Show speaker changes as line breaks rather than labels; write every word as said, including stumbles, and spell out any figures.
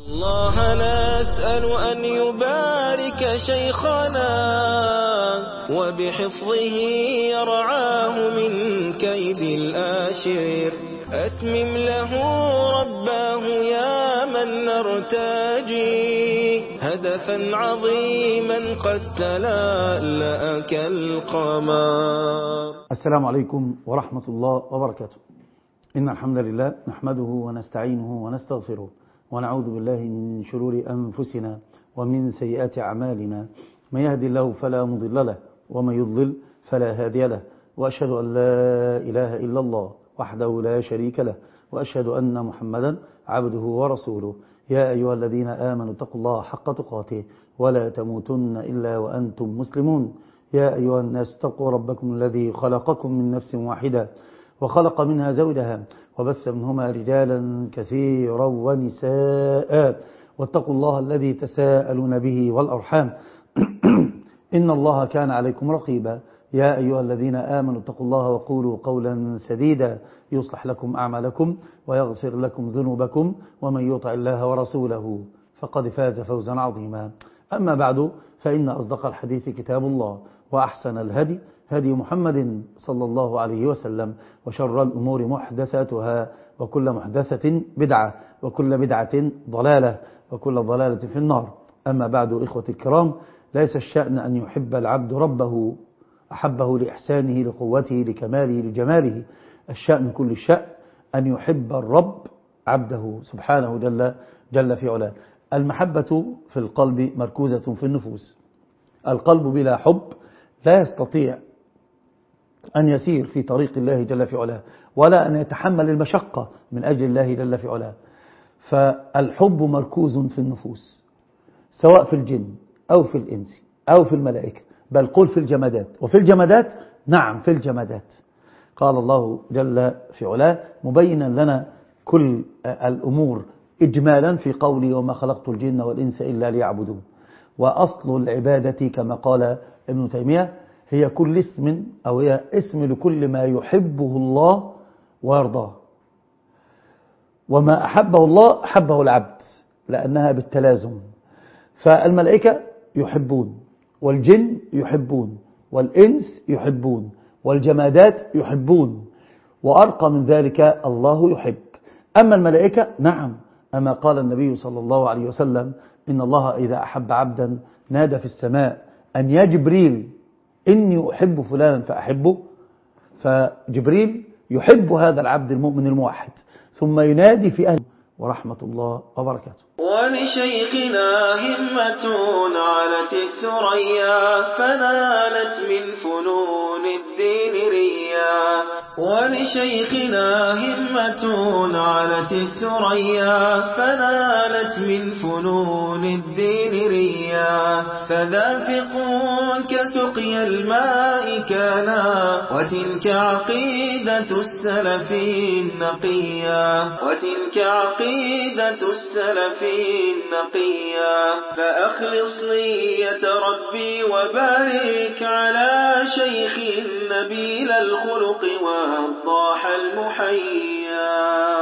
الله نسأل أن يبارك شيخنا وبحفظه يرعاه من كيد الآشر. أتمم له رباه يا من نرتجي هدفا عظيما قد تلألأ كالقمر.
السلام عليكم ورحمة الله وبركاته. إن الحمد لله نحمده ونستعينه ونستغفره ونعوذ بالله من شرور أنفسنا ومن سيئات أعمالنا. من يهدي الله فلا مضل له ومن يضلل فلا هادي له، وأشهد أن لا إله إلا الله وحده لا شريك له، وأشهد أن محمدا عبده ورسوله. يا أيها الذين آمنوا اتقوا الله حق تقاته ولا تموتن إلا وأنتم مسلمون. يا أيها الناس اتقوا ربكم الذي خلقكم من نفس واحدة وخلق منها زوجها وبث منهما رجالا كثيرا ونساء، واتقوا الله الذي تساءلون به والأرحام إن الله كان عليكم رقيبا. يا أيها الذين آمنوا اتقوا الله وقولوا قولا سديدا يصلح لكم أعمالكم ويغفر لكم ذنوبكم، ومن يطع الله ورسوله فقد فاز فوزا عظيما. أما بعد، فإن أصدق الحديث كتاب الله، وأحسن الهدي هدي محمد صلى الله عليه وسلم، وشر الأمور محدثاتها، وكل محدثة بدعة، وكل بدعة ضلالة، وكل ضلالة في النار. أما بعد، إخوة الكرام، ليس الشأن أن يحب العبد ربه أحبه لإحسانه لقوته لكماله لجماله. الشأن كل الشأن أن يحب الرب عبده سبحانه جل, جل في علاه. المحبة في القلب مركوزة في النفوس. القلب بلا حب لا يستطيع أن يسير في طريق الله جل في علاه، ولا أن يتحمل المشقة من أجل الله جل في علاه. فالحب مركوز في النفوس، سواء في الجن أو في الإنس أو في الملائكة، بل قل في الجمادات. وفي الجمادات، نعم في الجمادات. قال الله جل في علاه مبينا لنا كل الأمور إجمالا في قوله وما خلقت الجن والإنس إلا ليعبدون. وأصل العبادة كما قال ابن تيمية هي كل اسم أو هي اسم لكل ما يحبه الله ويرضاه. وما أحبه الله أحبه العبد، لأنها بالتلازم. فالملائكة يحبون، والجن يحبون، والإنس يحبون، والجمادات يحبون، وأرقى من ذلك الله يحب. أما الملائكة نعم، أما قال النبي صلى الله عليه وسلم إن الله إذا أحب عبدا نادى في السماء أن يا جبريل إني أحب فلانا فأحبه. فجبريل يحب هذا العبد المؤمن الموحد، ثم ينادي في أهله ورحمة الله وبركاته.
ولشيخنا همة علت الثريا فنالت من فنون الدين ريا. ولشيخنا همة علت الثريا فنالت من فنون الدين ريا. فذافق كسقي الماء كانا وتلك عقيدة السلف النقيا. وتلك عقيدة السلف النقيا. فأخلص نية ربي وبارك على شيخ نبيل الخلق والضاح المحيا.